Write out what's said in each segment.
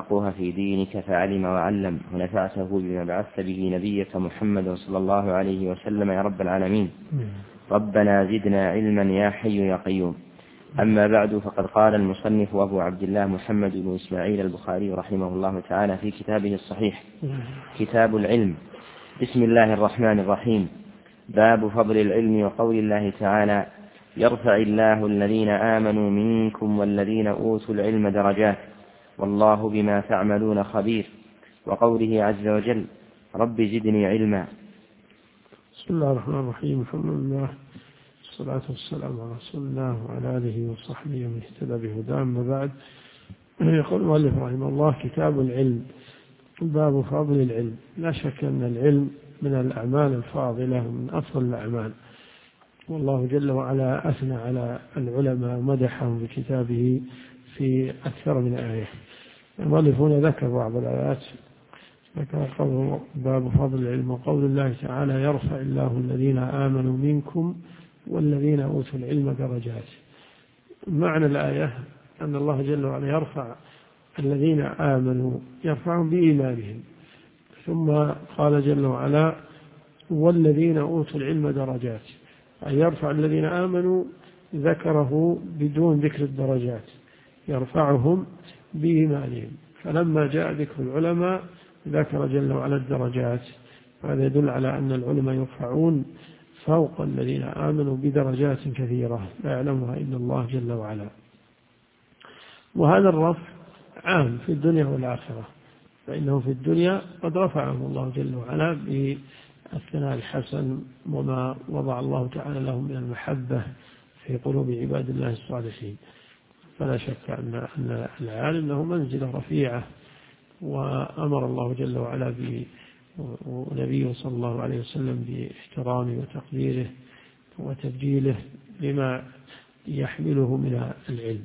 الفقه في دينك فعلم وعلم ونفعته بما بعثت به نبيك محمد صلى الله عليه وسلم يا رب العالمين. ربنا زدنا علما يا حي يا قيوم. أما بعد، فقد قال المصنف أبو عبد الله محمد بن إسماعيل البخاري رحمه الله تعالى في كتابه الصحيح كتاب العلم: بسم الله الرحمن الرحيم. باب فضل العلم وقول الله تعالى: يرفع الله الذين آمنوا منكم والذين أوتوا العلم درجات والله بما تعملون خبير. وقوله عز وجل: رب زدني علما. بسم الله الرحمن الرحيم. الحمد لله والصلاة والسلام على رسول الله وعلى آله وصحبه ومن اهتدى بهداه. أما بعد، يقول المؤلف رحمه الله: كتاب العلم. باب فضل العلم. لا شك أن العلم من الأعمال الفاضلة ومن أفضل الأعمال، والله جل وعلا أثنى على العلماء ومدحهم بكتابه في أكثر من آية. المؤلف هنا ذكر بعض الآيات، ذكر قوله باب فضل العلم وقول الله تعالى: يرفع الله الذين آمنوا منكم والذين أوتوا العلم درجات. معنى الآية أن الله جل وعلا يرفع الذين آمنوا، يرفعهم بإيمانهم، ثم قال جل وعلا: والذين أوتوا العلم درجات، أي يرفع الذين آمنوا، ذكره بدون ذكر الدرجات، يرفعهم بإيمانهم. فلما جاء ذكر العلماء ذكر جل وعلا الدرجات، وهذا يدل على أن العلماء يرفعون فوق الذين آمنوا بدرجات كثيرة لا يعلمها إلا الله جل وعلا. وهذا الرفع عام في الدنيا والآخرة، فإنه في الدنيا قد رفعهم الله جل وعلا بالثناء الحسن وما وضع الله تعالى لهم من المحبة في قلوب عباد الله الصالحين. فلا شك أن العالم له منزلة رفيعة، وأمر الله جل وعلا ونبيه صلى الله عليه وسلم باحترامه وتقديره وتبجيله لما يحمله من العلم.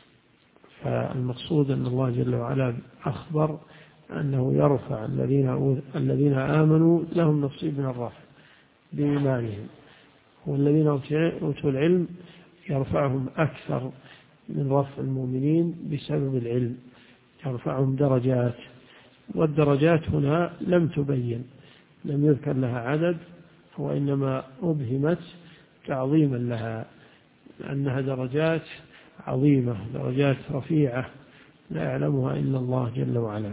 فالمقصود أن الله جل وعلا أخبر أنه يرفع الذين آمنوا لهم نصيب من الرفع بإيمانهم، والذين أوتوا العلم يرفعهم أكثر من رفع المؤمنين بسبب العلم، يرفعهم درجات. والدرجات هنا لم تبين، لم يذكر لها عدد، وإنما أبهمت تعظيما لها، لأنها درجات عظيمة، درجات رفيعة لا يعلمها إلا الله جل وعلا.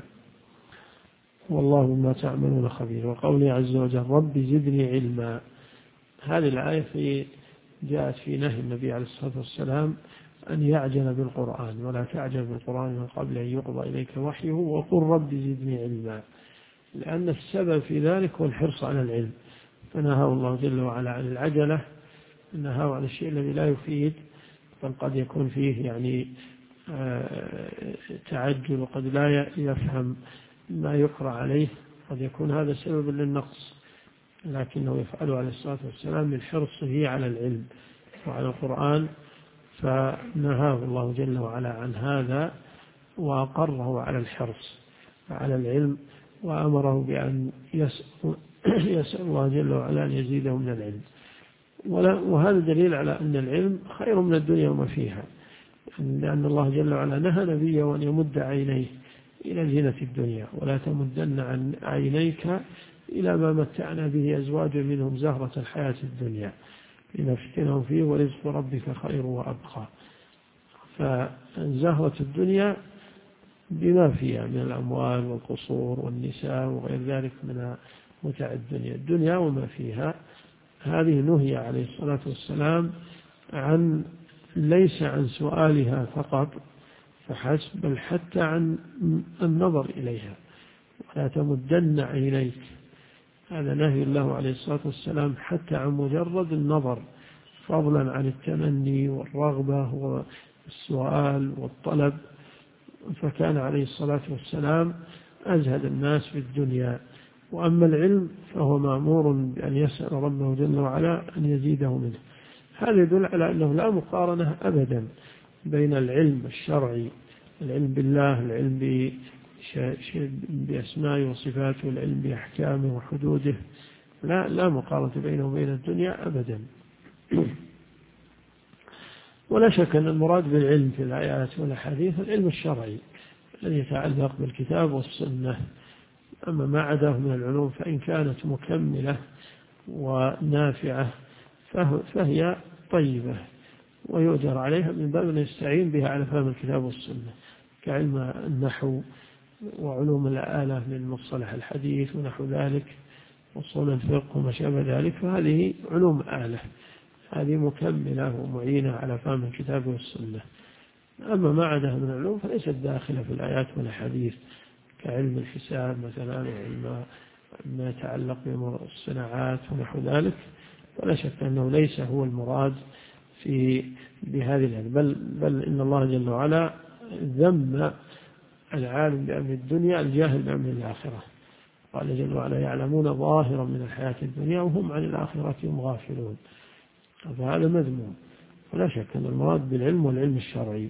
والله بما تعملون خبير. وقوله عز وجل: رب زدني علما. هذه الآية جاءت في نهي النبي عليه الصلاة والسلام أن يعجل بالقرآن، ولا تعجل بالقرآن من قبل أن يقضى إليك وحيه، وقل رب زدني علما، لأن السبب في ذلك هو الحرص على العلم. فنهاه الله جل وعلا عن العجلة، نهاه عن الشيء الذي لا يفيد، بل قد يكون فيه تعجل، وقد لا يفهم ما يقرأ عليه، قد يكون هذا سبب للنقص، لكنه يفعله عليه الصلاة والسلام من حرصه على العلم وعلى القرآن، فنهاه الله جل وعلا عن هذا وأقره على الحرص على العلم، وأمره بأن يسأل الله جل وعلا أن يزيده من العلم. وهذا دليل على أن العلم خير من الدنيا وما فيها، لأن الله جل وعلا نهى نبيه أن يمد عينيه إلى زينة الدنيا: ولا تمدن عن عينيك إلى ما متعنا به أزواجا منهم زهرة الحياة الدنيا لنفتنهم فيه ورزق ربك خير وأبقى. فزهرة الدنيا بما فيها من الأموال والقصور والنساء وغير ذلك من متع الدنيا وما فيها، هذه نهي عليه الصلاة والسلام ليس عن سؤالها فقط فحسب، بل حتى عن النظر إليها. ولا تمدن عينيك، هذا نهي الله عليه الصلاة والسلام حتى عن مجرد النظر، فضلا عن التمني والرغبة والسؤال والطلب. فكان عليه الصلاة والسلام أزهد الناس في الدنيا. وأما العلم فهو مأمور بأن يسأل ربه جل وعلا أن يزيده منه. هذا يدل على أنه لا مقارنة أبدا بين العلم الشرعي، العلم بالله، العلم بأسمائه وصفاته، العلم بأحكامه وحدوده، لا مقارنة بينه وبين الدنيا أبدا. ولا شك أن المراد بالعلم في الآيات والأحاديث العلم الشرعي، الذي يتعلق بالكتاب والسنة. أما ما عداه من العلوم فإن كانت مكملة ونافعة فهي طيبة ويؤجر عليها من باب أن يستعين بها على فهم الكتاب والسنة، كعلم النحو وعلوم الآلة من مصطلح الحديث ونحو ذلك وصول الفقه وما شابه ذلك، فهذه علوم آلة، هذه مكملة ومعينة على فهم الكتاب والسنة. أما ما عداه من العلوم فليست داخلة في الآيات والأحاديث، كعلم الحساب مثلا وعلم ما يتعلق بالصناعات ونحو ذلك، ولا شك أنه ليس هو المراد بهذه العلم، بل إن الله جل وعلا ذم العالم بأمر الدنيا الجاهل بأمر الآخرة. قال جل وعلا يعلمون ظاهرا من الحياة الدنيا وهم عن الآخرة هم غافلون، فهذا مذموم، ولا شك أن المراد بالعلم والعلم الشرعي.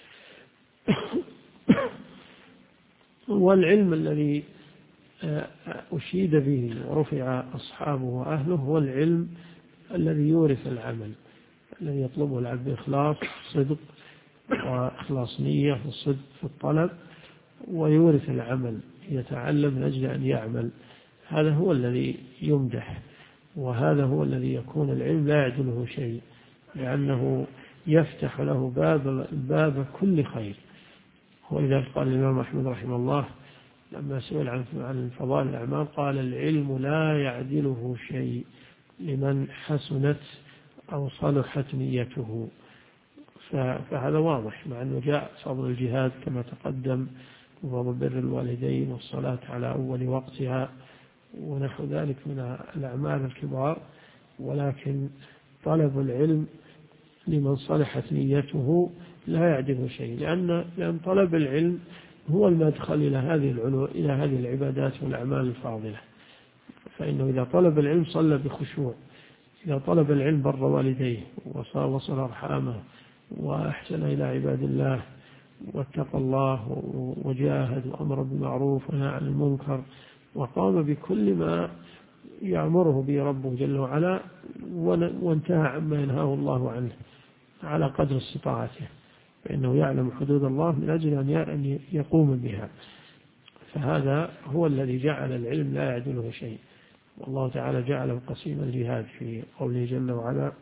والعلم الذي أشيد به ورفع أصحابه وأهله هو العلم الذي يورث العمل، الذي يطلبه العبد بإخلاص صدق وإخلاص نية والصدق في الطلب، ويورث العمل، يتعلم من أجل أن يعمل. هذا هو الذي يمدح، وهذا هو الذي يكون العلم لا يعدله شيء، لأنه يفتح له باب كل خير. ولذلك قال الإمام أحمد رحمه الله لما سئل عن فضائل الأعمال قال العلم لا يعدله شيء لمن حسنت أو صلحت نيته. فهذا واضح، مع أنه جاء فضل الجهاد كما تقدم وفضل بر الوالدين والصلاة على أول وقتها ونحو ذلك من الأعمال الكبار، ولكن طلب العلم لمن صلحت نيته لا يعدله شيء، لأن طلب العلم هو المدخل إلى هذه العبادات والأعمال الفاضلة. فإنه إذا طلب العلم صلى بخشوع، إذا طلب العلم بر والديه وصل أرحامه وأحسن إلى عباد الله واتقى الله وجاهد وأمر بالمعروف ونهى عن المنكر وقام بكل ما يأمره به ربه جل وعلا وانتهى عما ينهاه الله عنه على قدر استطاعته، فإنه يعلم حدود الله من أجل أن يقوم بها. فهذا هو الذي جعل العلم لا يعدله شيء. والله تعالى جعله قسيم الجهاد في قوله جل وعلا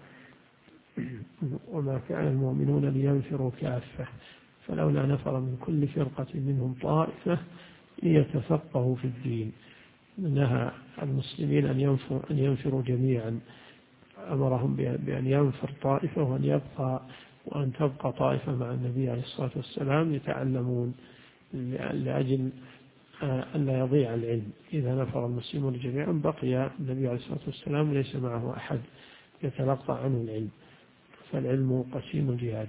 وما كان المؤمنون لينفروا كافة فلولا نفر من كل فرقة منهم طائفة ليتفقهوا في الدين. نهى المسلمين أن ينفروا جميعا، أمرهم بأن ينفر طائفة وأن تبقى طائفة مع النبي عليه الصلاة والسلام يتعلمون لأجل أن لا يضيع العلم. إذا نفر المسلمون جميعا بقي النبي عليه الصلاة والسلام ليس معه أحد يتلقى عنه العلم. فالعلم قسيم الجهاد،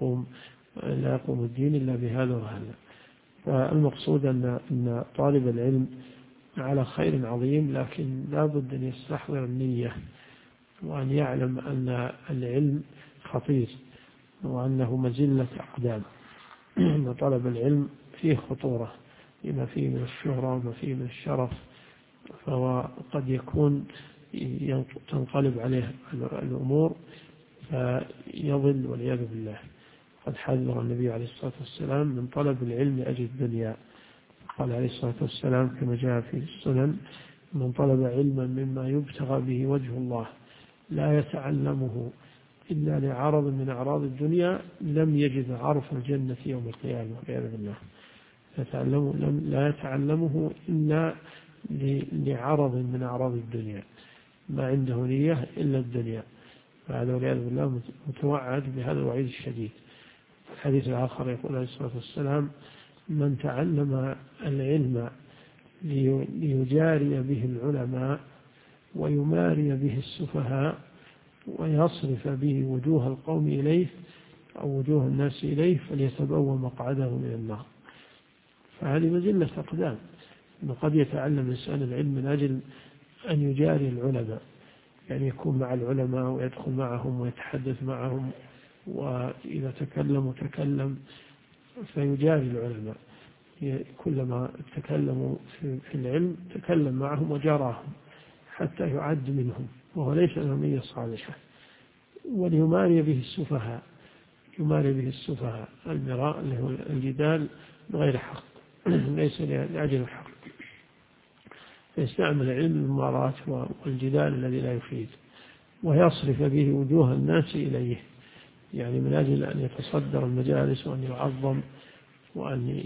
لا يقوم الدين إلا بهذا وهذا. فالمقصود أن طالب العلم على خير عظيم، لكن لا بد أن يستحضر النية وأن يعلم أن العلم خطير وأنه مزلة أقدام. أن طلب العلم فيه خطورة لما فيه من الشهرة وما فيه من الشرف، فهو قد يكون تنقلب عليه الأمور فيضل والعياذ بالله. قد حذر النبي عليه الصلاة والسلام من طلب العلم لأجل الدنيا، قال عليه الصلاة والسلام كما جاء في السنن من طلب علما مما يبتغى به وجه الله لا يتعلمه إلا لعرض من أعراض الدنيا لم يجد عرف الجنة يوم القيامة والعياذ بالله. لا يتعلمه إلا لعرض من أعراض الدنيا، ما عنده نية إلا الدنيا، فهذا والعياذ بالله متوعد بهذا الوعيد الشديد. الحديث الآخر يقول عليه الصلاة والسلام من تعلم العلم ليجاري به العلماء ويماري به السفهاء ويصرف به وجوه القوم إليه أو وجوه الناس إليه فليتبوأ مقعده من النار. فهذه مزلة أقدام، أنه قد يتعلم الإنسان العلم من أجل أن يجاري العلماء، يعني يكون مع العلماء ويدخل معهم ويتحدث معهم، وإذا تكلم فيجاري العلماء، كلما تكلموا في العلم تكلم معهم وجاراهم حتى يعد منهم وهو ليس له نية صالحة. وليماري به السفهاء، يماري به السفهاء المراء اللي هو الجدال بغير حق، ليس لأجل الحق، فيستعمل علم الممارات والجدال الذي لا يفيد، ويصرف به وجوه الناس إليه، يعني من أجل أن يتصدر المجالس وأن يعظم وأن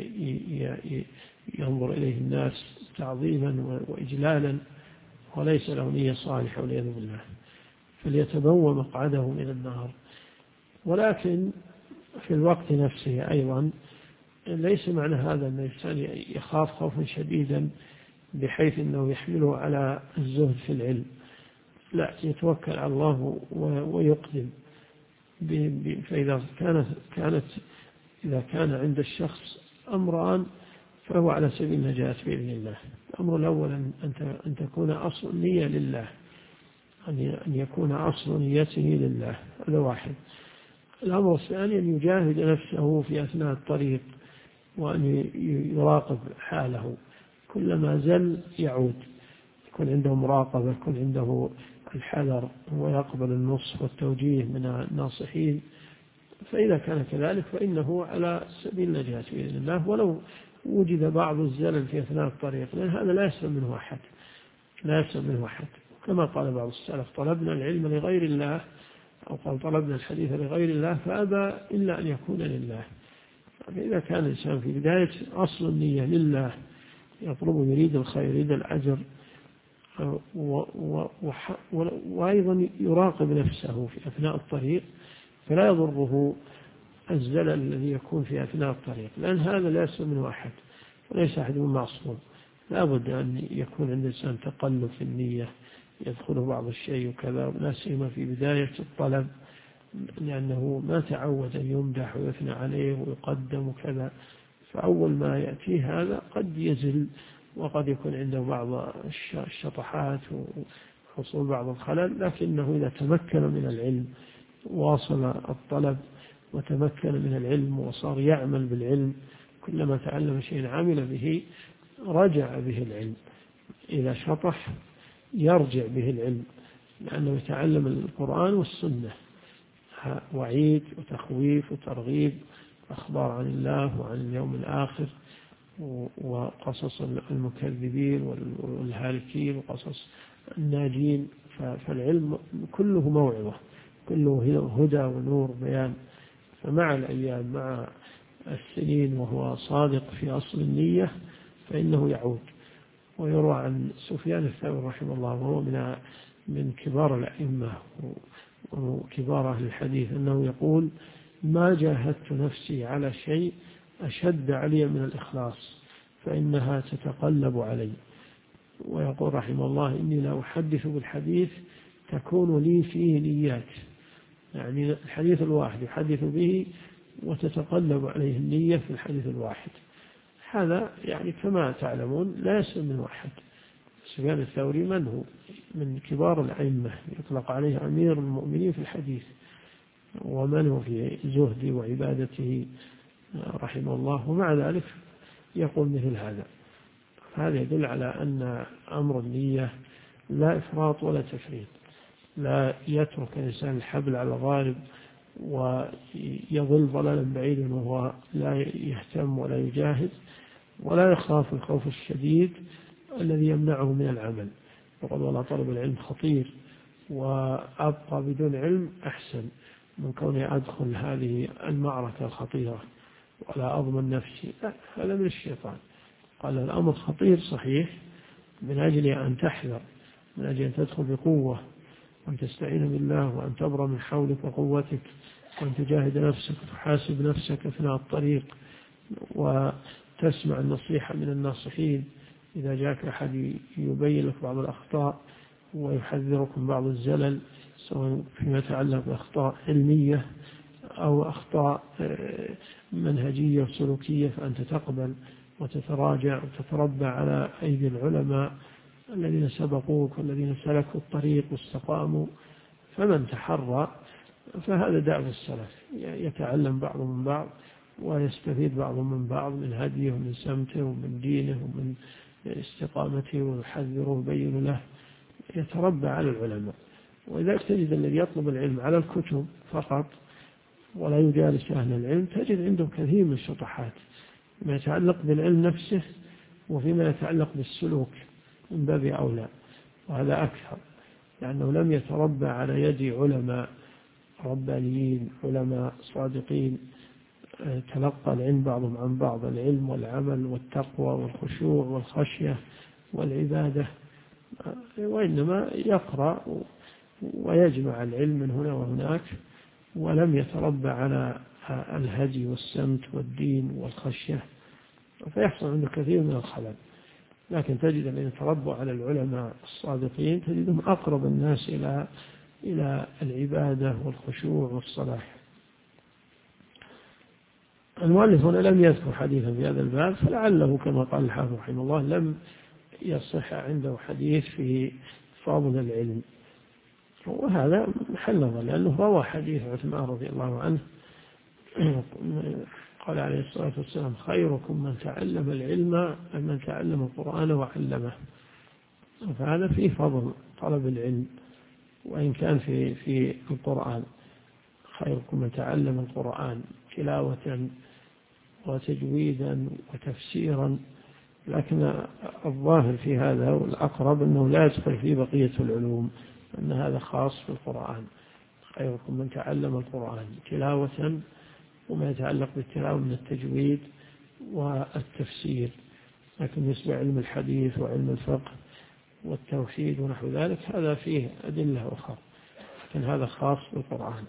ينظر إليه الناس تعظيما وإجلالا، وليس له نية صالحة والعياذ بالله، فليتبوأ مقعده من النار. ولكن في الوقت نفسه أيضا ليس معنى هذا أن الإنسان يخاف خوفا شديدا بحيث أنه يحمله على الزهد في العلم، لا، يتوكل على الله ويقدم. فإذا إذا كان عند الشخص أمران فهو على سبيل النجاة بإذن الله. الأمر الأول أن تكون أصل نية لله، أن يكون أصل نيته لله، هذا واحد. الأمر الثاني أن يجاهد نفسه في أثناء الطريق، وأن يراقب حاله، كلما زل يعود، يكون عنده مراقبة، يكون عنده الحذر، ويقبل النصح والتوجيه من الناصحين. فإذا كان كذلك فإنه على سبيل النجاة بإذن الله، ولو وجد بعض الزلل في أثناء الطريق، لأن هذا لا يسلم منه أحد، لا يسلم منه أحد. كما قال بعض السلف: طلبنا العلم لغير الله، أو قال طلبنا الحديث لغير الله فأبى إلا أن يكون لله. فإذا كان الإنسان في بداية أصل النية لله، يطلب يريد الخير يريد الأجر، وأيضا يراقب نفسه في أثناء الطريق، فلا يضره الزلل الذي يكون في أثناء الطريق، لأن هذا لا يسلم منه أحد، وليس أحد معصوم. لا بد أن يكون عند الإنسان تقلب في النية، يدخله بعض الشيء وكذا، لا سيما في بداية الطلب، لأنه ما تعود أن يمدح ويثنى عليه ويقدم وكذا، فأول ما يأتيه هذا قد يزل، وقد يكون عنده بعض الشطحات وحصول بعض الخلل. لكنه إذا تمكن من العلم، واصل الطلب وتمكن من العلم وصار يعمل بالعلم، كلما تعلم شيء عمل به، رجع به العلم. إذا شطح يرجع به العلم، لأنه يتعلم القرآن والسنة، وعيد وتخويف وترغيب، أخبار عن الله وعن اليوم الآخر، وقصص المكذبين والهالكين وقصص الناجين. فالعلم كله موعظة، كله هدى ونور بيان. فمع الأيام، مع السنين، وهو صادق في أصل النية، فإنه يعود. ويروى عن سفيان الثوري رحمه الله، وهو من كبار الأئمة وكبار أهل الحديث، أنه يقول: ما جاهدت نفسي على شيء أشد علي من الإخلاص، فإنها تتقلب علي. ويقول رحمه الله: إني لا أحدث بالحديث تكون لي فيه نيات، يعني الحديث الواحد يحدث به وتتقلب عليه النية في الحديث الواحد. هذا يعني كما تعلمون لا يسلم من واحد. سفيان الثوري من هو؟ من كبار الأئمة، يطلق عليه أمير المؤمنين في الحديث، ومن هو في زهده وعبادته رحمه الله، ومع ذلك يقول مثل هذا. هذا يدل على أن أمر النية لا إفراط ولا تفريط، لا يترك الإنسان الحبل على الغارب ويضل ضلالا بعيدا وهو لا يهتم ولا يجاهد، ولا يخاف الخوف الشديد الذي يمنعه من العمل. وقال: والله طلب العلم خطير، وأبقى بدون علم أحسن من كوني أدخل هذه المعركة الخطيرة ولا أضمن نفسي. لا، هذا من الشيطان. قال: الأمر خطير صحيح، من أجل أن تحذر، من أجل أن تدخل بقوة، وأن تستعين بالله، وأن تبرى من حولك وقوتك، وأن تجاهد نفسك وتحاسب نفسك أثناء الطريق، وتسمع النصيحة من الناصحين إذا جاءك أحد يبين لك بعض الأخطاء ويحذرك من بعض الزلل، سواء فيما يتعلق بأخطاء علمية أو أخطاء منهجية وسلوكية، فأنت تقبل وتتراجع وتتربى على أيدي العلماء الذين سبقوك والذين سلكوا الطريق واستقاموا. فمن تحرى فهذا دأب السلف، يتعلم بعضهم من بعض، ويستفيد بعضهم من بعض، من هديه ومن سمته ومن دينه ومن استقامته، ويحذره ويبين له، يتربى على العلماء. وإذا تجد الذي يطلب العلم على الكتب فقط ولا يجالس أهل العلم، تجد عنده كثير من الشطحات، ما يتعلق بالعلم نفسه وفيما يتعلق بالسلوك من باب أولى، وهذا أكثر، لأنه لم يتربى على يد علماء ربانيين علماء صادقين تلقى العلم بعضهم عن بعض، العلم والعمل والتقوى والخشوع والخشية والعبادة، وإنما يقرأ ويجمع العلم من هنا وهناك، ولم يتربى على الهدي والسمت والدين والخشية، فيحصل عنده كثير من الخلل. لكن تجد الذين يتربوا على العلماء الصادقين تجدهم أقرب الناس إلى العبادة والخشوع والصلاح. المؤلف هنا لم يذكر حديثا في هذا الباب، فلعله كما قال الحافظ رحمه الله لم يصح عنده حديث في فضل العلم، وهذا محل نظر، لأنه روى حديث عثمان رضي الله عنه قال عليه الصلاة والسلام: خيركم من تعلم العلم من تعلم القرآن وعلمه. فهذا فيه فضل طلب العلم، وإن كان في القرآن: خيركم من تعلم القرآن تلاوة وتجويدا وتفسيرا، لكن الظاهر في هذا والأقرب أنه لا يدخل في بقية العلوم، أن هذا خاص بالقرآن. خيركم من تعلم القرآن تلاوة، وما يتعلق بالتلاوة من التجويد والتفسير، لكن بالنسبة علم الحديث وعلم الفقه والتوحيد ونحو ذلك هذا فيه أدلة أخرى، لكن هذا خاص بالقرآن.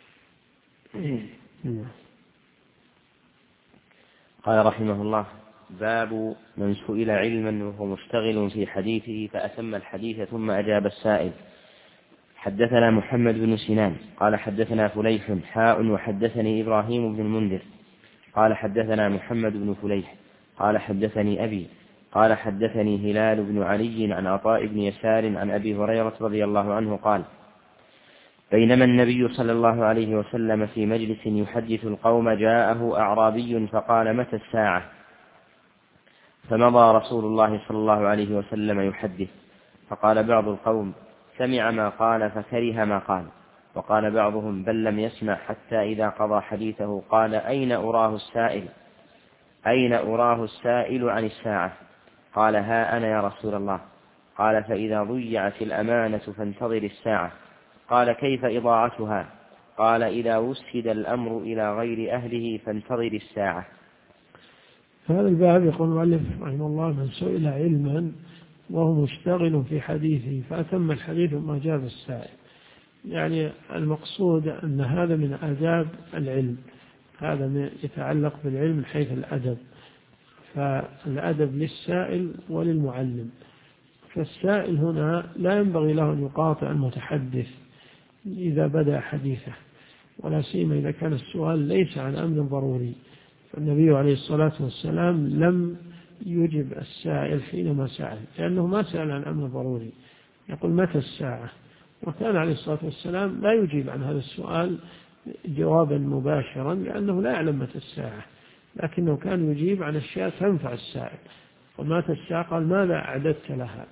قال رحمه الله: باب من سئل علما وهو مشتغل في حديثه فأتم الحديث ثم أجاب السائل. حدثنا محمد بن سنان قال حدثنا فليح وحدثني إبراهيم بن المنذر قال حدثنا محمد بن فليح قال حدثني أبي قال حدثني هلال بن علي عن عطاء بن يسار عن أبي هريرة رضي الله عنه قال: بينما النبي صلى الله عليه وسلم في مجلس يحدث القوم جاءه أعرابي فقال: متى الساعة؟ فمضى رسول الله صلى الله عليه وسلم يحدث، فقال بعض القوم: سمع ما قال فكره ما قال، وقال بعضهم: بل لم يسمع، حتى إذا قضى حديثه قال: أين أراه السائل عن الساعة؟ قال: ها أنا يا رسول الله. قال: فإذا ضيعت الأمانة فانتظر الساعة. قال: كيف إضاعتها؟ قال: إذا وسد الأمر إلى غير أهله فانتظر الساعة. هذا الباب يقول المؤلف رحمه الله: من سئل علما وهو مشتغل في حديثه فأتم الحديث ثم أجاب السائل. يعني المقصود أن هذا من آداب العلم، هذا يتعلق بالعلم من حيث الأدب، فالأدب للسائل وللمعلم. فالسائل هنا لا ينبغي له أن يقاطع المتحدث إذا بدأ حديثه، ولا سيما إذا كان السؤال ليس عن أمر ضروري. فالنبي عليه الصلاة والسلام لم يجب السائل حينما سأل، لأنه ما سأل عن أمر ضروري، يقول: متى الساعة؟ وكان عليه الصلاة والسلام لا يجيب عن هذا السؤال جوابا مباشرا، لأنه لا يعلم متى الساعة، لكنه كان يجيب عن أشياء تنفع السائل. ومتى الساعة؟ قال: ماذا أعددت لها؟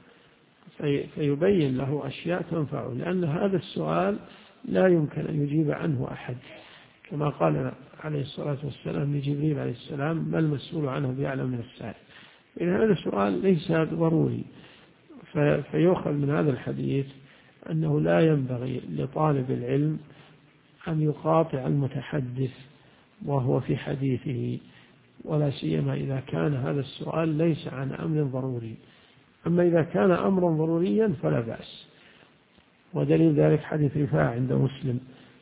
فيبين له أشياء تنفعه، لأن هذا السؤال لا يمكن أن يجيب عنه أحد، كما قال عليه الصلاة والسلام لجبريل عليه السلام: ما المسؤول عنه بأعلم من السائل. إذن هذا السؤال ليس ضروري. فيؤخذ من هذا الحديث أنه لا ينبغي لطالب العلم أن يقاطع المتحدث وهو في حديثه، ولا سيما إذا كان هذا السؤال ليس عن أمر ضروري. أما إذا كان أمرا ضروريا فلا بأس. ودليل ذلك حديث رفاعة عند مسلم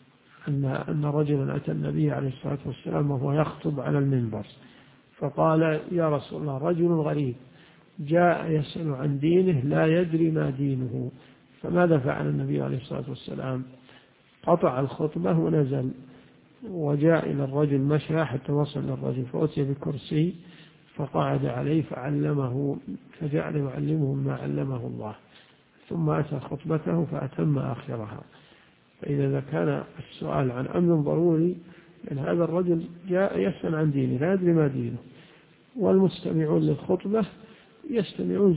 أن رجلا أتى النبي عليه الصلاة والسلام وهو يخطب على المنبر، فقال: يا رسول الله، رجل غريب جاء يسأل عن دينه لا يدري ما دينه. فماذا فعل النبي عليه الصلاة والسلام؟ قطع الخطبة ونزل وجاء إلى الرجل مشى حتى وصل للرجل، فأتي بكرسي فقعد عليه فعلمه، فجعل يعلمه ما علمه الله، ثم أتى خطبته فأتم آخرها. فإذا كان السؤال عن أمر ضروري، لأن هذا الرجل جاء يسأل عن دينه لا يدري ما دينه، والمستمعون للخطبة يستمعون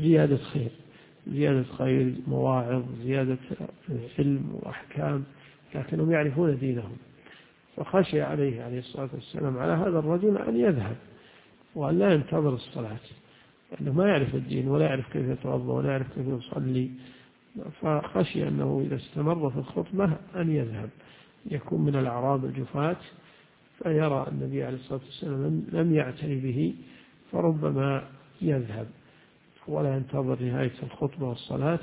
زيادة خير، مواعظ، زيادة علم وأحكام، لكنهم يعرفون دينهم. فخشي عليه الصلاة والسلام على هذا الرجل أن يذهب، وأن لا ينتظر الصلاة، لأنه ما يعرف الدين ولا يعرف كيف يتوضأ ولا يعرف كيف يصلي، فخشي أنه إذا استمر في الخطبة أن يذهب، يكون من الأعراب الجفاة، فيرى النبي عليه الصلاة والسلام لم يعتني به، فربما يذهب ولا ينتظر نهاية الخطبة والصلاة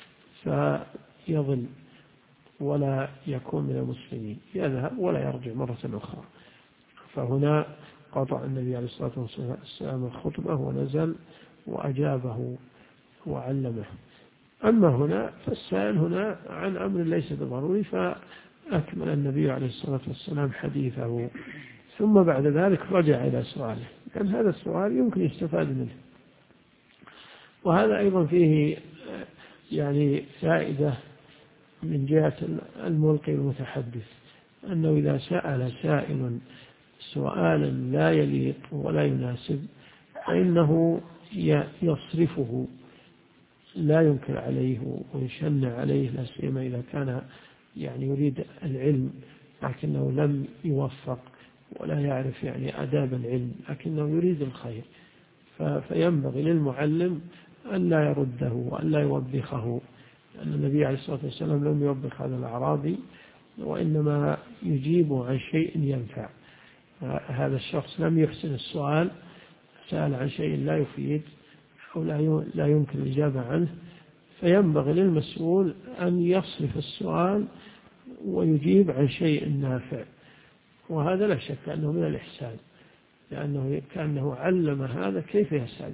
فيضل ولا يكون من المسلمين، يذهب ولا يرجع مرة أخرى. فهنا قطع النبي عليه الصلاة والسلام الخطبة ونزل وأجابه وعلمه. أما هنا فالسائل هنا عن أمر ليس بضروري، فأكمل النبي عليه الصلاة والسلام حديثه، ثم بعد ذلك رجع إلى سؤاله، لأن هذا السؤال يمكن يستفاد منه. وهذا أيضا فيه يعني فائدة من جهة الملقي المتحدث، أنه إذا سأل سائل سؤالا لا يليق ولا يناسب فإنه يصرفه، لا ينكر عليه ويشن عليه، لا سيما إذا كان يعني يريد العلم لكنه لم يوفق ولا يعرف يعني آداب العلم، لكنه يريد الخير، فينبغي للمعلم أن لا يرده وأن لا يوبخه، لأن النبي عليه الصلاة والسلام لم يوبخ هذا الأعرابي، وإنما يجيبه عن شيء ينفع. هذا الشخص لم يحسن السؤال، سأل عن شيء لا يفيد أو لا يمكن الإجابة عنه، فينبغي للمسؤول أن يصرف السؤال ويجيب عن شيء نافع، وهذا لا شك أنه من الإحسان، لأنه كأنه علم هذا كيف يسأل،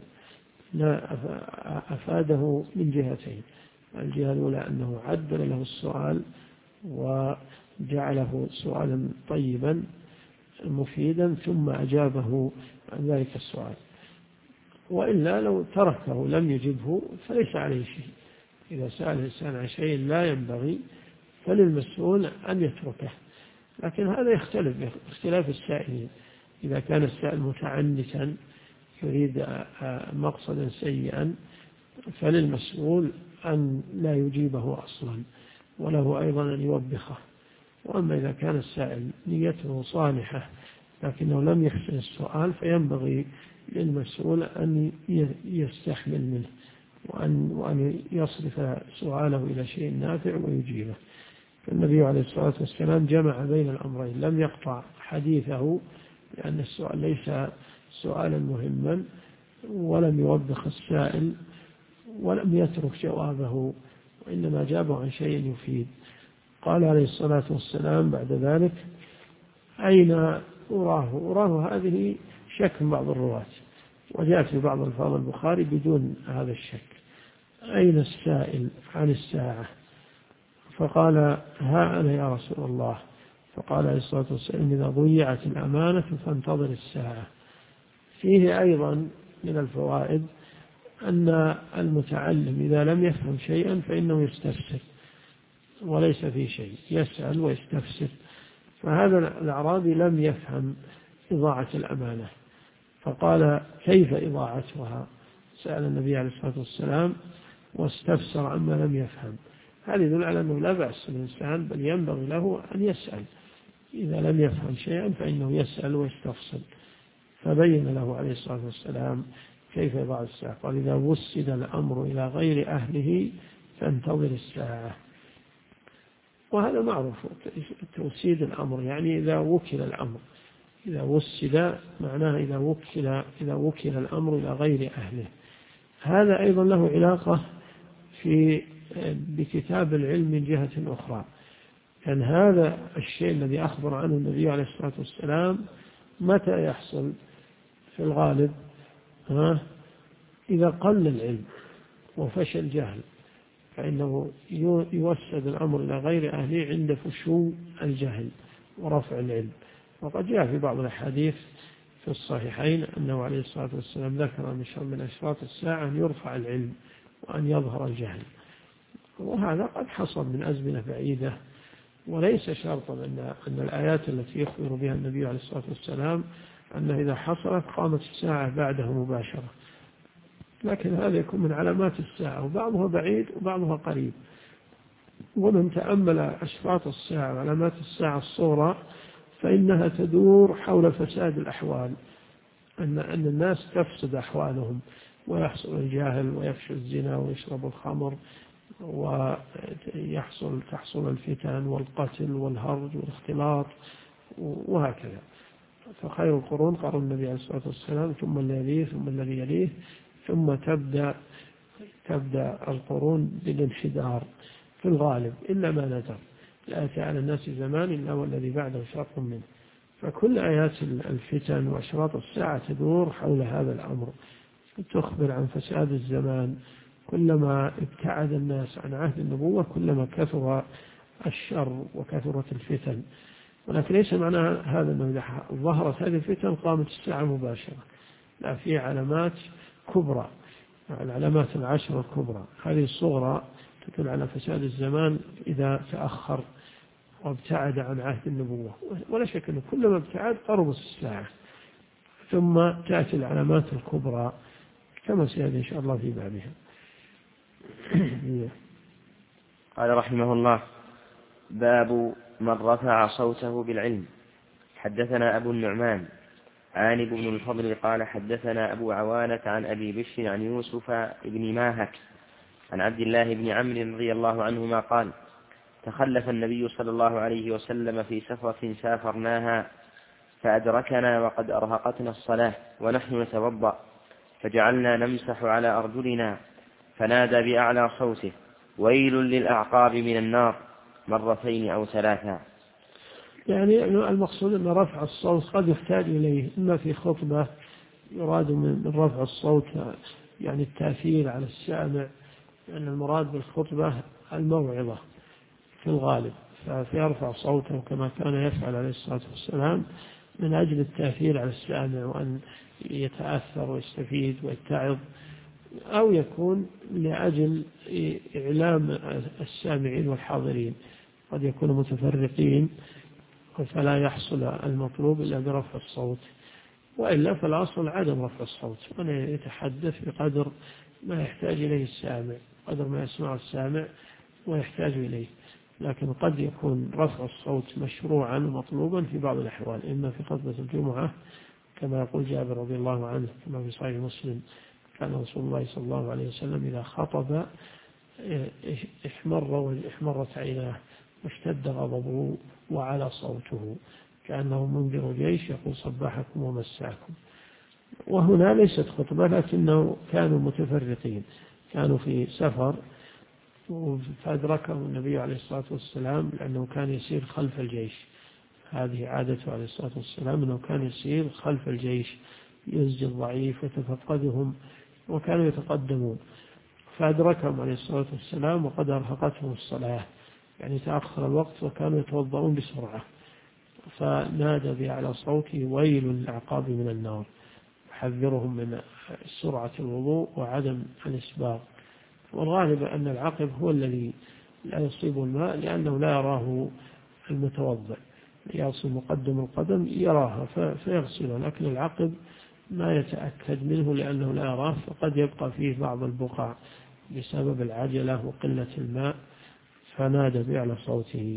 أفاده من جهتين: الجهة الأولى أنه عدل له السؤال وجعله سؤالا طيبا مفيدا، ثم أجابه عن ذلك السؤال. وإلا لو تركه لم يجبه فليس عليه شيء. إذا سأل الإنسان عن شيء لا ينبغي فللمسؤول أن يتركه، لكن هذا يختلف باختلاف السائلين. إذا كان السائل متعنتا يريد مقصدا سيئا فللمسؤول أن لا يجيبه أصلا، وله أيضا أن يوبخه. وأما إذا كان السائل نيته صالحة لكنه لم يحسن السؤال فينبغي للمسؤول أن يستحمل منه وأن يصرف سؤاله إلى شيء نافع ويجيبه. فالنبي عليه الصلاة والسلام جمع بين الأمرين، لم يقطع حديثه لأن السؤال ليس سؤالا مهما، ولم يوبخ السائل ولم يترك جوابه، وإنما جابه عن شيء يفيد. قال عليه الصلاة والسلام بعد ذلك: أين أراه هذه شك من بعض الرواة، وجاء في بعض ألفاظ البخاري بدون هذا الشك: أين السائل عن الساعة؟ فقال: ها أنا يا رسول الله. فقال عليه الصلاة والسلام: إذا ضيعت الأمانة فانتظر الساعة. فيه أيضا من الفوائد أن المتعلم إذا لم يفهم شيئا فإنه يستفسر، وليس في شيء، يسأل ويستفسر. فهذا الأعرابي لم يفهم إضاعة الأمانة، فقال: كيف إضاعتها؟ سأل النبي عليه الصلاة والسلام واستفسر عما لم يفهم. هذا يدل على أنه لا بأس الإنسان، بل ينبغي له أن يسأل إذا لم يفهم شيئا، فإنه يسأل ويستفسر. فبين له عليه الصلاة والسلام كيف يضاعف الساعة. قال: إذا وسد الأمر إلى غير أهله فانتظر الساعة. وهذا معروف، توسيد الأمر يعني إذا وكل الأمر، إذا وسد معناه إذا وكل الأمر إلى غير أهله. هذا أيضا له علاقة بكتاب العلم من جهة أخرى، لأن هذا الشيء الذي أخبر عنه النبي عليه الصلاة والسلام متى يحصل في الغالب؟ إذا قل العلم وفشل الجهل، فإنه يوسد الأمر إلى غير أهله عند فشو الجهل ورفع العلم. وقد جاء في بعض الأحاديث في الصحيحين أنه عليه الصلاة والسلام ذكر من أشراط الساعة أن يرفع العلم وأن يظهر الجهل، وهذا قد حصل من أزمنة بعيدة، وليس شرطا أن الآيات التي يخبر بها النبي عليه الصلاة والسلام أنه إذا حصلت قامت الساعة بعده مباشرة، لكن هذا يكون من علامات الساعة، وبعضها بعيد وبعضها قريب. ومن تأمل أشراط الساعة وعلامات الساعة الصغرى فإنها تدور حول فساد الأحوال أن الناس تفسد أحوالهم، ويحصل الجاهل ويفشو الزنا ويشرب الخمر، تحصل الفتن والقتل والهرج والاختلاط وهكذا. فخير القرون قرن النبي عليه الصلاة والسلام، ثم الذي يليه ثم الذي يليه، ثم تبدأ القرون بالانحدار في الغالب إلا ما ندر. لا يأتي على الناس زمان إلا والذي بعده شر منه. فكل آيات الفتن وأشراط الساعة تدور حول هذا الأمر، تخبر عن فساد الزمان. كلما ابتعد الناس عن عهد النبوة كلما كثر الشر وكثرت الفتن. ولكن ليس معنى هذا أنه إذا ظهرت هذه الفتن قامت الساعة مباشرة، لا، في علامات كبرى، العلامات 10 الكبرى. هذه الصغرى تدل على فساد الزمان إذا تأخر وابتعد عن عهد النبوة، ولا شك أنه كلما ابتعد قربت الساعة. ثم تأتي العلامات الكبرى كما سيأتي إن شاء الله في بابها. قال رحمه الله: باب من رفع صوته بالعلم. حدثنا أبو النعمان عانب بن الفضل قال حدثنا أبو عوانة عن أبي بشر عن يوسف بن ماهك عن عبد الله بن عمرو رضي الله عنهما قال: تخلف النبي صلى الله عليه وسلم في سفرة سافرناها فأدركنا وقد أرهقتنا الصلاة ونحن نتوضأ، فجعلنا نمسح على أرجلنا، فنادى بأعلى صوته: ويل للأعقاب من النار، مرتين أو ثلاثا. يعني المقصود أن رفع الصوت قد يحتاج إليه، إما في خطبة يراد من رفع الصوت يعني التأثير على السامع، لأن المراد بالخطبة الموعظة في الغالب، فيرفع صوته كما كان يفعل عليه الصلاة والسلام من أجل التأثير على السامع وأن يتأثر ويستفيد ويتعظ، أو يكون لأجل إعلام السامعين والحاضرين، قد يكونوا متفرقين فلا يحصل المطلوب إلا برفع الصوت، وإلا فالأصل عدم رفع الصوت، وأن يتحدث بقدر ما يحتاج إليه السامع، قدر ما يسمع السامع ويحتاج إليه. لكن قد يكون رفع الصوت مشروعا ومطلوبا في بعض الأحوال، إما في خطبة الجمعة كما يقول جابر رضي الله عنه كما في صحيح مسلم: كان رسول الله صلى الله عليه وسلم إذا خطب احمرت عيناه واشتد غضبه وعلى صوته كأنه منذر جيش يقول صباحكم ومساكم. وهنا ليست خطبة، لكنه كانوا متفرقين، كانوا في سفر، فأدركه النبي عليه الصلاة والسلام لأنه كان يسير خلف الجيش. هذه عادته عليه الصلاة والسلام، أنه كان يسير خلف الجيش يزجي الضعيف وتفقدهم، وكانوا يتقدمون. فأدركهم عليه الصلاة والسلام وقد أرهقتهم الصلاة، يعني تأخر الوقت وكانوا يتوضؤون بسرعة، فنادى بأعلى صوته: ويل للأعقاب من النار، يحذرهم من سرعة الوضوء وعدم الإسباغ. والغالب أن العقب هو الذي لا يصيب الماء لأنه لا يراه المتوضئ، يصل مقدم القدم يراها فيغسلها، لكن العقب ما يتأكد منه لأنه لا يراه، فقد يبقى فيه بعض البقع بسبب العجلة وقلة الماء، فنادى بأعلى صوته.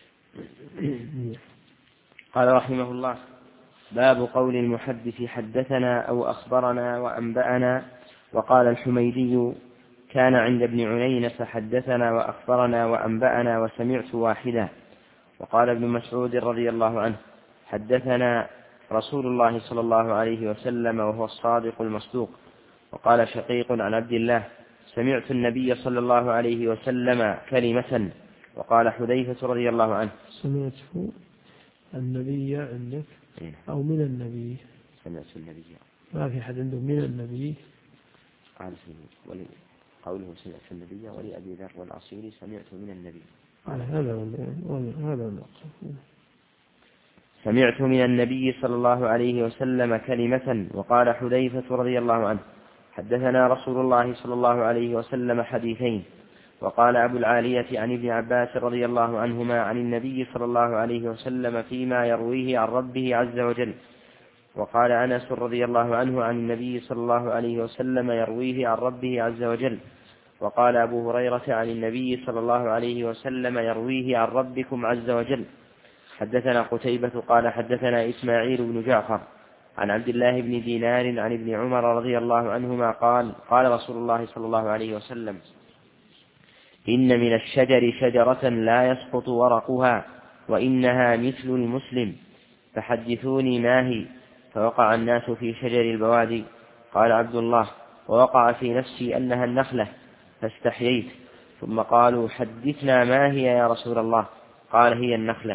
قال رحمه الله: باب قول المحدث حدثنا أو أخبرنا وأنبأنا. وقال الحميدي: كان عند ابن عيينة فحدثنا وأخبرنا وأنبأنا وسمعت واحدا. وقال ابن مسعود رضي الله عنه: حدثنا رسول الله صلى الله عليه وسلم وهو الصادق المصدوق. وقال شقيق عن عبد الله: سمعت النبي صلى الله عليه وسلم كلمة. وقال حذيفة رضي الله عنه: سمعت النبي عندك أو من النبي؟ سمعت النبي. ما في حد عنده من النبي؟ قال قوله سمعت النبي، ولأبي ذر والعصيري سمعت من النبي. هذا سمعت من النبي صلى الله عليه وسلم كلمة. وقال حذيفة رضي الله عنه: حدثنا رسول الله صلى الله عليه وسلم حديثين. وقال أبو العالية عن ابن عباس رضي الله عنهما عن النبي صلى الله عليه وسلم فيما يرويه عن ربه عز وجل. وقال أنس رضي الله عنه عن النبي صلى الله عليه وسلم يرويه عن ربه عز وجل. وقال أبو هريرة عن النبي صلى الله عليه وسلم يرويه عن ربكم عز وجل. حدثنا قتيبة قال حدثنا إسماعيل بن جعفر عن عبد الله بن دينار عن ابن عمر رضي الله عنهما قال قال رسول الله صلى الله عليه وسلم: إن من الشجر شجرة لا يسقط ورقها وإنها مثل المسلم، فحدثوني ما هي. فوقع الناس في شجر البوادي. قال عبد الله: ووقع في نفسي أنها النخلة فاستحييت. ثم قالوا: حدثنا ما هي يا رسول الله؟ قال: هي النخلة.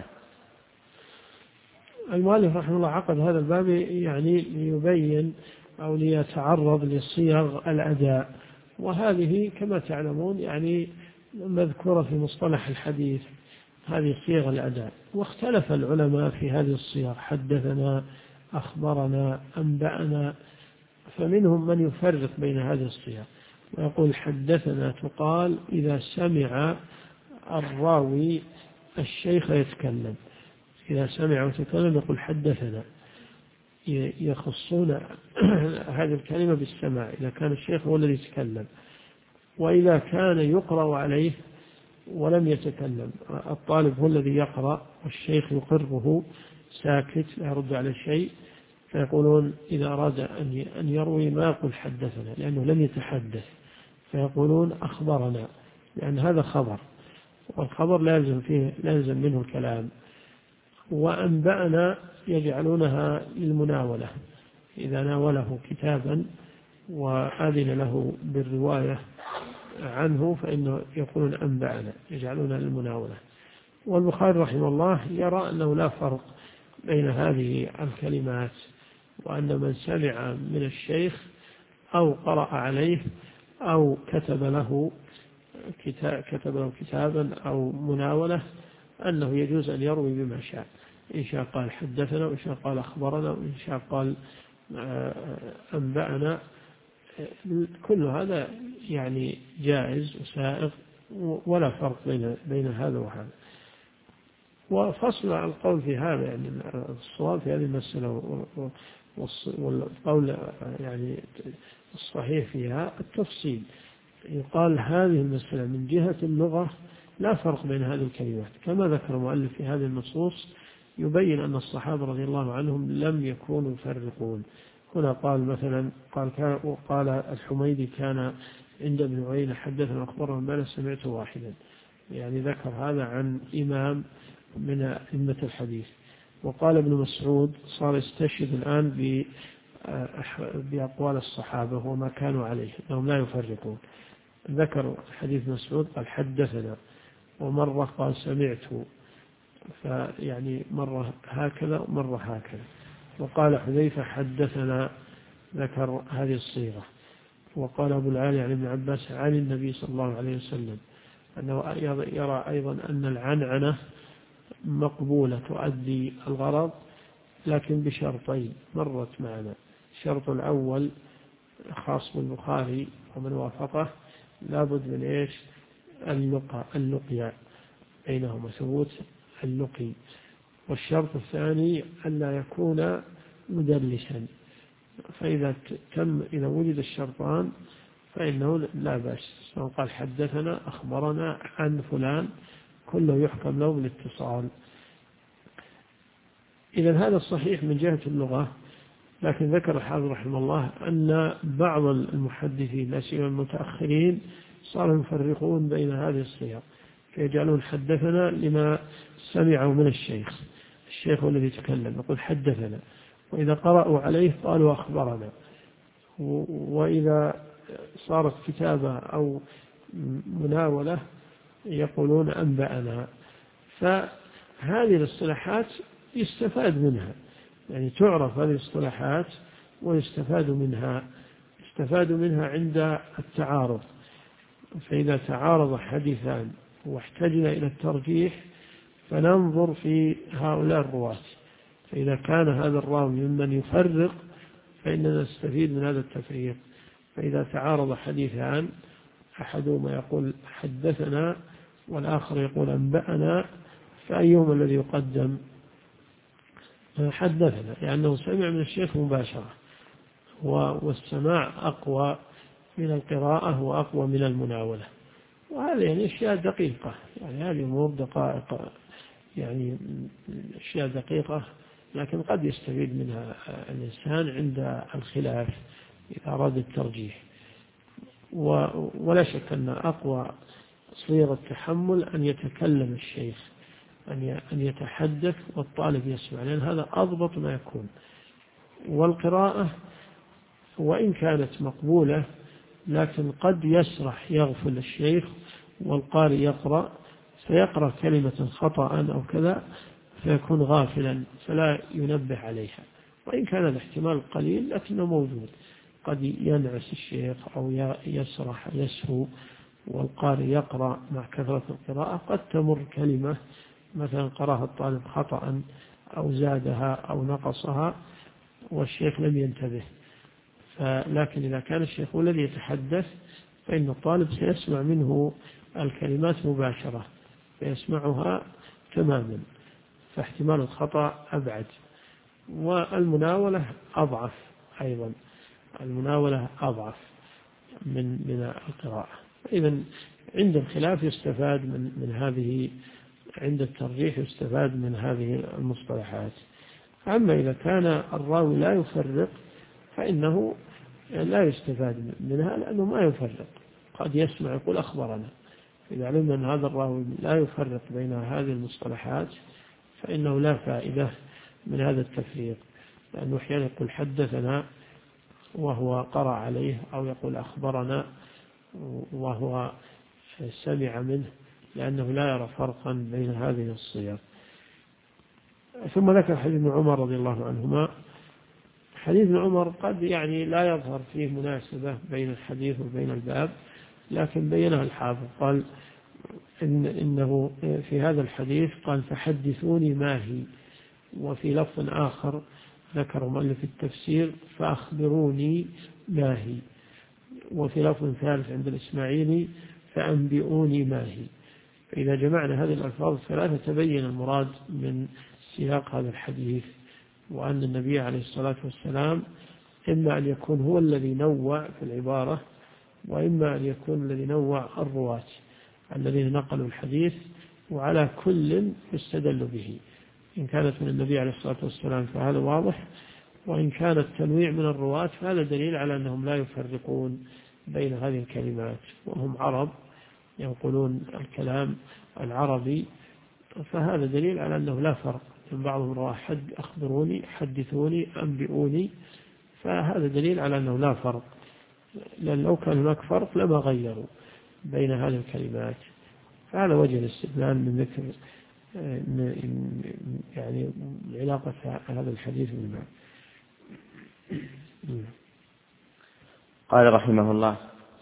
المؤلف رحمه الله عقد هذا الباب يعني ليبين أو ليتعرض لصيغ الأداء، وهذه كما تعلمون يعني مذكورة في مصطلح الحديث، هذه صيغ الأداء. واختلف العلماء في هذه الصيغ: حدثنا، أخبرنا، أنبأنا. فمنهم من يفرق بين هذه الصيغ ويقول: حدثنا تقال إذا سمع الراوي الشيخ يتكلم، إذا سمع وتكلم يقول حدثنا، يخصون هذه الكلمة بالسماع إذا كان الشيخ هو الذي يتكلم. وإذا كان يقرأ عليه ولم يتكلم، الطالب هو الذي يقرأ والشيخ يقره ساكت لا يرد على شيء، فيقولون إذا أراد أن يروي ما يقول حدثنا لأنه لم يتحدث، فيقولون أخبرنا لأن هذا خبر، والخبر لا يلزم منه الكلام. وأنبأنا يجعلونها للمناولة، إذا ناوله كتابا وأذن له بالرواية عنه فإنه يقولون أنبأنا، يجعلونها للمناولة. والبخاري رحمه الله يرى أنه لا فرق بين هذه الكلمات، وأن من سمع من الشيخ أو قرأ عليه أو كتب له كتابا أو مناولة أنه يجوز أن يروي بما شاء، إن شاء قال حدثنا، وإن شاء قال أخبرنا، وإن شاء قال أنبأنا. كل هذا يعني جائز وسائغ ولا فرق بين هذا وهذا. وفصل القول في هذا يعني الصواب في هذه المسألة والقول يعني الصحيح فيها التفصيل. يقال هذه المسألة من جهة اللغة لا فرق بين هذه الكلمات، كما ذكر المؤلف في هذه النصوص يبين أن الصحابة رضي الله عنهم لم يكونوا يفرقون. هنا قال مثلا قال الحميدي: كان عند ابن عيينة حدثنا أخبرنا ما سمعت واحدا، يعني ذكر هذا عن إمام من أئمة الحديث. وقال ابن مسعود: صار يستشهد الآن بأقوال الصحابة وما كانوا عليه أنهم لا يفرقون. ذكر حديث مسعود قال حدثنا، ومرة قال سمعت، فيعني مرة هكذا ومرة هكذا. وقال حذيفة حدثنا، ذكر هذه الصيغة. وقال أبو العالي عن ابن عباس عن النبي صلى الله عليه وسلم أنه يرى أيضا أن العنعنة مقبولة تؤدي الغرض، لكن بشرطين مرت معنا. الشرط الأول خاص بالبخاري ومن وافقه، لابد من إيش؟ اللقيا بينهما، ثبوت اللقي. والشرط الثاني ألا يكون مدلسا، فإذا إذا وجد الشرطان فإنه لا بأس، سواء قال حدثنا، أخبرنا، عن فلان، كله يحكم له بالاتصال. إذا هذا الصحيح من جهة اللغة. لكن ذكر الحافظ رحمه الله أن بعض المحدثين لا سيما المتأخرين صاروا يفرقون بين هذه الصيغ، فيجعلون حدثنا لما سمعوا من الشيخ هو الذي يتكلم يقول حدثنا، وإذا قرأوا عليه قالوا أخبرنا، وإذا صارت كتابة أو مناولة يقولون أنبأنا. فهذه الاصطلاحات يستفاد منها، يعني تعرف هذه الاصطلاحات ويستفاد منها عند التعارض. فإذا تعارض حديثان واحتجنا إلى الترجيح فننظر في هؤلاء الرواة، فإذا كان هذا الراوي ممن يفرق فإننا نستفيد من هذا التفريق. فإذا تعارض حديثان أحدهما يقول حدثنا والآخر يقول أنبأنا، فأيهما الذي يقدم؟ حدثنا، لأنه سمع من الشيخ مباشرة، والسماع أقوى من القراءة وأقوى من المناولة. وهذه يعني أشياء دقيقة، يعني هذه أمور دقائق، يعني أشياء دقيقة لكن قد يستفيد منها الإنسان عند الخلاف إذا أراد الترجيح. ولا شك أن أقوى صيغة التحمل أن يتكلم الشيخ، أن يتحدث والطالب يسمع، لأن هذا أضبط ما يكون. والقراءة وإن كانت مقبولة لكن قد يسرح يغفل الشيخ والقارئ يقرأ فيقرأ كلمة خطأ أو كذا فيكون غافلا فلا ينبه عليها، وإن كان الاحتمال قليل لكنه موجود. قد ينعس الشيخ أو يسرح يسهو والقارئ يقرأ مع كثرة القراءة، قد تمر كلمة مثلا قرأها الطالب خطأ أو زادها أو نقصها والشيخ لم ينتبه. لكن إذا كان الشيخ هو الذي يتحدث فإن الطالب سيسمع منه الكلمات مباشرة فيسمعها تماما، فاحتمال الخطأ أبعد. والمناولة أضعف أيضا، المناولة أضعف من القراءة. إذن عند الخلاف يستفاد من هذه، عند الترجيح يستفاد من هذه المصطلحات. أما إذا كان الراوي لا يفرق فإنه لا يستفاد منها لأنه ما يفرق، قد يسمع يقول أخبرنا. إذا علمنا أن هذا الراوي لا يفرق بين هذه المصطلحات فإنه لا فائدة من هذا التفريق، لأنه أحيانا يقول حدثنا وهو قرأ عليه، أو يقول أخبرنا وهو سمع منه، لأنه لا يرى فرقا بين هذه الصيغ. ثم ذكر حديث ابن عمر رضي الله عنهما. حديث ابن عمر قد لا يظهر فيه مناسبة بين الحديث وبين الباب، لكن بينها الحافظ قال إنه في هذا الحديث قال فحدثوني ما هي، وفي لفظ آخر ذكر مؤلف التفسير فأخبروني ما هي، وفي لفظ ثالث عند الإسماعيلي فأنبئوني ما هي. فإذا جمعنا هذه الألفاظ الثلاثة تبين المراد من سياق هذا الحديث، وأن النبي عليه الصلاة والسلام إما أن يكون هو الذي نوع في العبارة، وإما أن يكون الذي نوع الرواة الذين نقلوا الحديث، وعلى كل يستدل به. إن كانت من النبي عليه الصلاة والسلام فهذا واضح، وإن كان التنويع من الرواة فهذا دليل على أنهم لا يفرقون بين هذه الكلمات، وهم عرب ينقلون الكلام العربي، فهذا دليل على أنه لا فرق. بعضهم رواه أخبروني، حدثوني، أنبئوني، فهذا دليل على أنه لا فرق، لأن لو كان هناك فرق لما غيروا بين هذه الكلمات. فهذا وجه الاستدلال من ذكر يعني علاقة هذا الحديث بالباب. قال رحمه الله: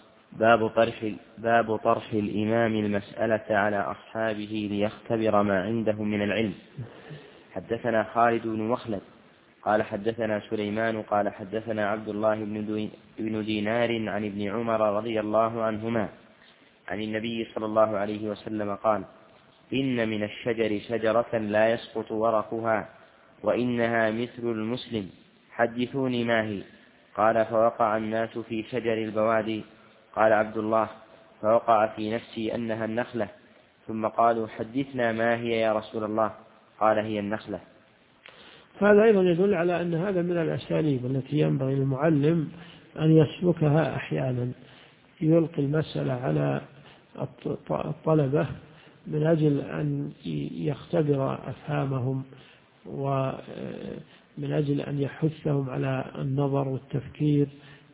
باب طرح الإمام المسألة على أصحابه ليختبر ما عندهم من العلم. حدثنا خالد بن مخلد قال حدثنا سليمان قال حدثنا عبد الله بن دينار عن ابن عمر رضي الله عنهما عن النبي صلى الله عليه وسلم قال: إن من الشجر شجرة لا يسقط ورقها وإنها مثل المسلم، حدثوني ما هي. قال: فوقع الناس في شجر البوادي. قال عبد الله: فوقع في نفسي أنها النخلة. ثم قالوا: حدثنا ما هي يا رسول الله؟ قال: هي النخلة. هذا أيضا يدل على أن هذا من الأساليب التي ينبغي للمعلم أن يسلكها أحيانا، يلقي المسألة على الطلبة من أجل أن يختبر أفهامهم، ومن أجل أن يحثهم على النظر والتفكير،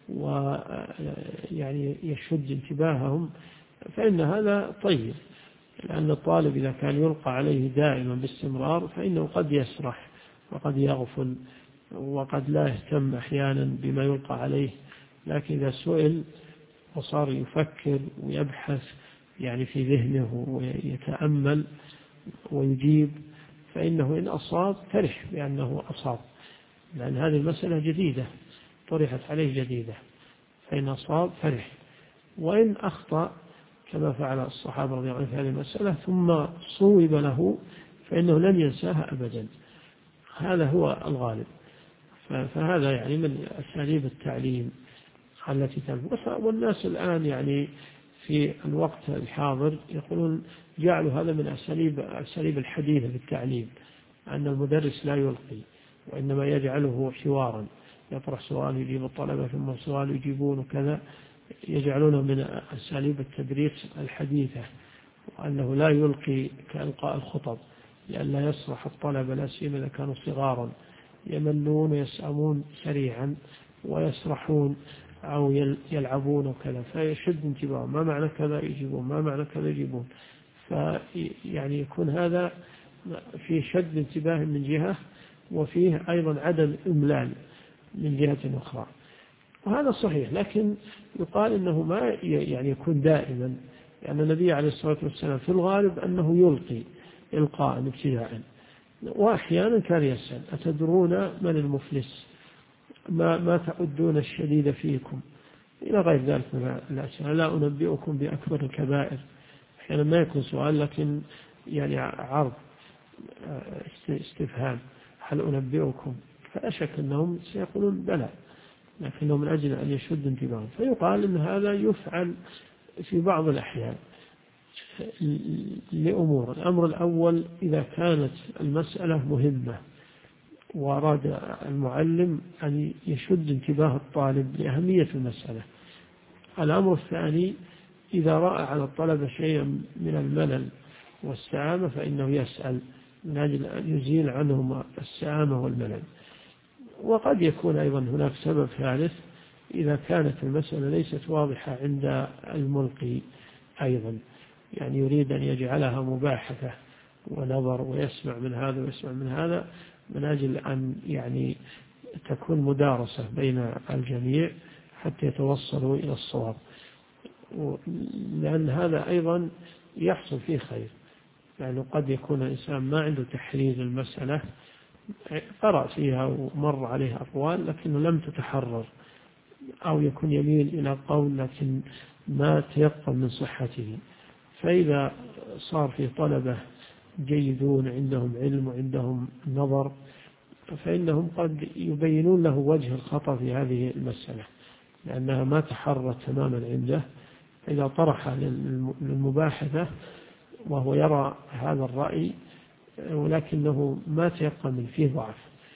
ويعني يشد انتباههم. فإن هذا طيب، لأن الطالب إذا كان يلقى عليه دائما باستمرار فإنه قد يسرح وقد يغفل وقد لا يهتم أحيانا بما يلقى عليه. لكن إذا سئل وصار يفكر ويبحث يعني في ذهنه ويتأمل ويجيب، فإنه إن أصاب فرح بأنه أصاب، لأن هذه المسألة جديدة طرحت عليه جديدة، فإن أصاب فرح. وإن أخطأ كما فعل الصحابة رضي الله عنهم في هذه المسألة ثم صوب له فإنه لن ينساها أبدا، هذا هو الغالب. فهذا يعني من أساليب التعليم التي تنفع. والناس الآن يعني في الوقت الحاضر يقولون جعلوا هذا من أساليب الحديثة في التعليم، أن المدرس لا يلقي، وإنما يجعله حوارا، يطرح سؤال يجيب الطلبة ثم سؤال يجيبون وكذا، يجعلونه من أساليب التدريس الحديثة، وأنه لا يلقي كإلقاء الخطب لئلا يسرح الطلبة لا سيما إذا كانوا صغارا، يملون ويسأمون سريعا ويسرحون أو يلعبون وكذا، فيشد انتباههم، ما معنى كذا يجيبون، ما معنى كذا يجيبون، فيعني يكون هذا في شد انتباه من جهة، وفيه أيضا عدم إملال من جهة أخرى، وهذا صحيح. لكن يقال إنه ما يعني يكون دائما، لأن النبي عليه الصلاة والسلام في الغالب أنه يلقي إلقاء ابتداء، وأحيانا كان يسأل: أتدرون من المفلس؟ ما تعدون الشديد فيكم؟ إلى غير ذلك من الأسئلة. لا أنبئكم بأكبر الكبائر، أحيانا ما يكون سؤال لكن يعني عرض استفهام: هل أنبئكم؟ فلا شك أنهم سيقولون بلى، لكنه من أجل أن يشد انتباههم. فيقال أن هذا يفعل في بعض الأحيان لأمور. الأمر الأول: إذا كانت المسألة مهمة وأراد المعلم أن يشد انتباه الطالب لأهمية المسألة. الأمر الثاني: إذا رأى على الطلبة شيئا من الملل والسآمة فإنه يسأل من أجل أن يزيل عنهم السآمة والملل. وقد يكون أيضا هناك سبب ثالث: إذا كانت المسألة ليست واضحة عند الملقي أيضا، يعني يريد أن يجعلها مباحثة ونظر ويسمع من هذا ويسمع من هذا، من أجل أن يعني تكون مدارسة بين الجميع حتى يتوصلوا إلى الصواب، لأن هذا أيضا يحصل فيه خير. يعني قد يكون الإنسان ما عنده تحرير المسألة، قرأ فيها ومر عليه أقوال لكنه لم تتحرر، أو يكون يميل إلى قول لكن ما تيقن من صحته. فإذا صار في طلبة جيدون عندهم علم وعندهم نظر، فإنهم قد يبينون له وجه الخطأ في هذه المسألة، لأنها ما تحررت تماما عنده. إذا طرح للمباحثة وهو يرى هذا الرأي ولكنه ما تيقن من فيه ضعف،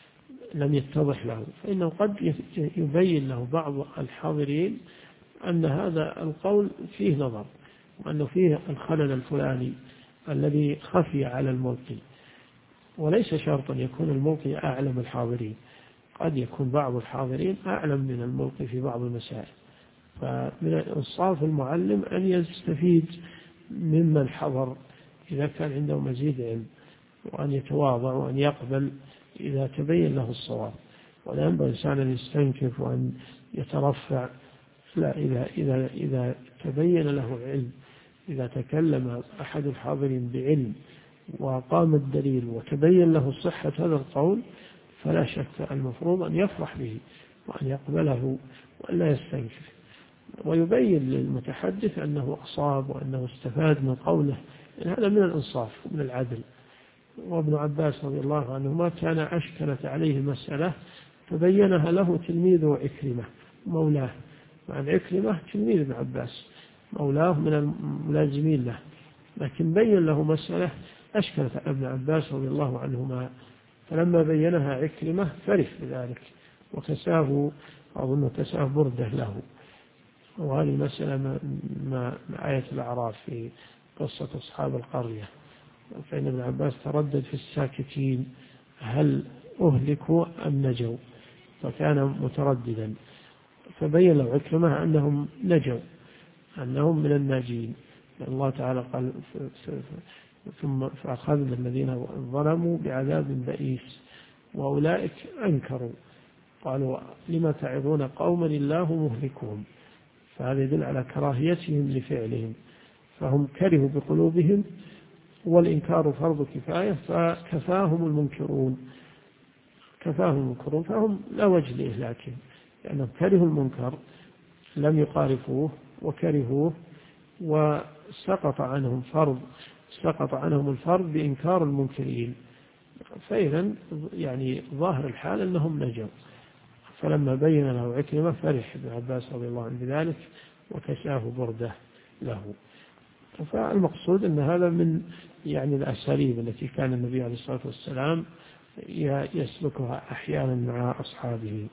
لم يتضح له، فإنه قد يبين له بعض الحاضرين أن هذا القول فيه نظر، وأنه فيه الخلل الفلاني الذي خفي على الملقي. وليس شرطا يكون الملقي أعلم الحاضرين، قد يكون بعض الحاضرين أعلم من الملقي في بعض المسائل. فمن إنصاف المعلم أن يستفيد ممن حضر إذا كان عنده مزيد علم، وأن يتواضع وأن يقبل إذا تبين له الصواب، ولا ينبغي الإنسان أن يستنكف وأن يترفع. لا، إذا تبين له علم، إذا تكلم أحد الحاضرين بعلم وقام الدليل وتبين له صحة هذا القول، فلا شك المفروض أن يفرح به وأن يقبله وأن لا يستنكف، ويبين للمتحدث أنه أصاب وأنه استفاد من قوله، إن هذا من الإنصاف ومن العدل. وابن عباس رضي الله عنهما كان أشكلت عليه مسألة فبينها له تلميذه عكرمة مولاه، مع عكرمة تلميذ ابن عباس مولاه من الملازمين له، لكن بين له مسألة أشكلت على ابن عباس رضي الله عنهما، فلما بينها عكرمة فرح بذلك وكساه، أظن كساه بردة له. وهذه المسألة مع آية الأعراف في قصة أصحاب القرية، فإن ابن عباس تردد في الساكتين هل أهلكوا أم نجوا، فكان مترددا، فبين له عكرمة أنهم نجوا، أنهم من الناجين. الله تعالى قال: ثم فأخذنا الذين ظلموا بعذاب بئيس وأولئك أنكروا قالوا لما تعظون قوما الله مهلكهم. فهذا يدل على كراهيتهم لفعلهم، فهم كرهوا بقلوبهم، والإنكار فرض كفاية، فكفاهم المنكرون فهم لا وجه لإهلاكهم، لأنهم كرهوا المنكر لم يقارفوه وكرهوه، وسقط عنهم الفرض بإنكار المنكرين. فإذا يعني ظاهر الحال أنهم نجوا. فلما بين له عكرمة فرح ابن عباس رضي الله عنه بذلك وكساه بردة له. فالمقصود أن هذا من يعني الأساليب التي كان النبي عليه الصلاة والسلام يسلكها أحيانا مع أصحابه.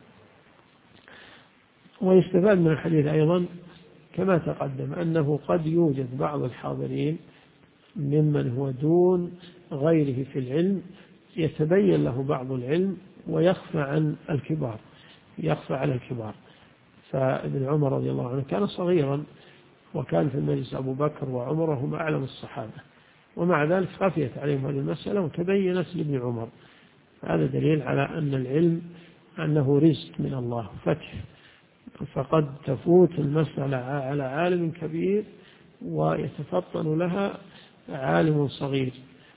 ويستفاد من الحديث أيضا كما تقدم أنه قد يوجد بعض الحاضرين ممن هو دون غيره في العلم يتبين له بعض العلم ويخفى عن الكبار، يخفى على الكبار. فابن عمر رضي الله عنه كان صغيرا وكان في المجلس أبو بكر وعمر وهم أعلم الصحابة، ومع ذلك خفيت عليهم هذه المسألة وتبينت لابن عمر. هذا دليل على أن العلم أنه رزق من الله فتح، فقد تفوت المسألة على عالم كبير ويتفطن لها عالم صغير،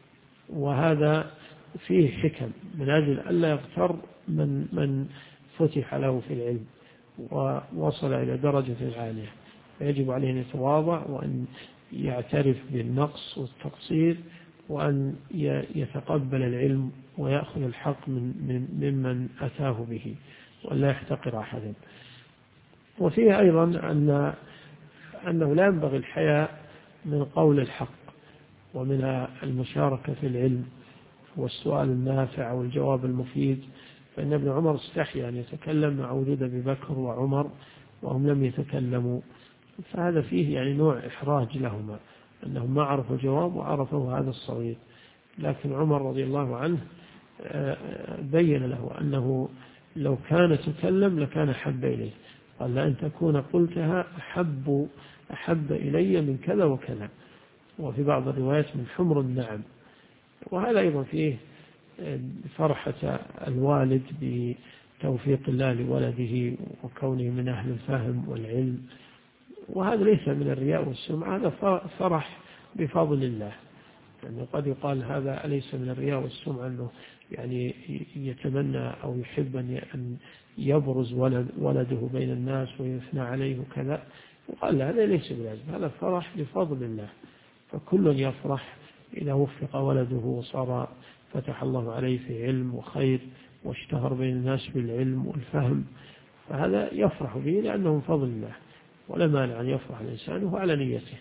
وهذا فيه حكم من أجل ألا يغتر من فتح له في العلم ووصل إلى درجة عالية. فيجب عليه أن يتواضع وأن يعترف بالنقص والتقصير وأن يتقبل العلم ويأخذ الحق ممن أتاه به ولا يحتقر أحدا. وفيه أيضا أنه لا ينبغي الحياء من قول الحق ومن المشاركة في العلم والسؤال النافع والجواب المفيد، فإن ابن عمر استحيا أن يتكلم مع وجود أبي بكر وعمر وهم لم يتكلموا، فهذا فيه يعني نوع إحراج لهما أنهم ما عرفوا الجواب وعرفوا هذا الصغير. لكن عمر رضي الله عنه بين له أنه لو كان تكلم لكان أحب إليه، قال لأن تكون قلتها أحب إلي من كذا وكذا، وفي بعض الروايات من حمر النعم. وهذا أيضا فيه فرحة الوالد بتوفيق الله لولده وكونه من أهل الفهم والعلم، وهذا ليس من الرياء والسمعة، هذا فرح بفضل الله. يعني قد يقال هذا أليس من الرياء والسمعة أنه يعني يتمنى أو يحب أن يبرز ولده بين الناس ويثنى عليه وكذا، وقال هذا ليس بلازم، هذا فرح بفضل الله. فكل يفرح إذا وفق ولده وصار فتح الله عليه في علم وخير واشتهر بين الناس بالعلم والفهم، فهذا يفرح به لأنه من فضل الله، ولا مانع أن يفرح الإنسان وهو على نيته.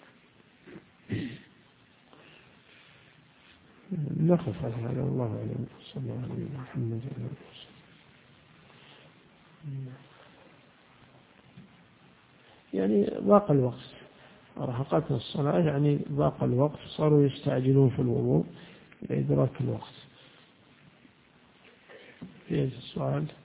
نقف على هذا، الله أعلم. صلى الله عليه محمد وعلى آله وسلم. يعني ضاق الوقت، أرهقتنا الصلاة، يعني ضاق الوقت، صاروا يستعجلون في الوضوء لإدراك الوقت. في السؤال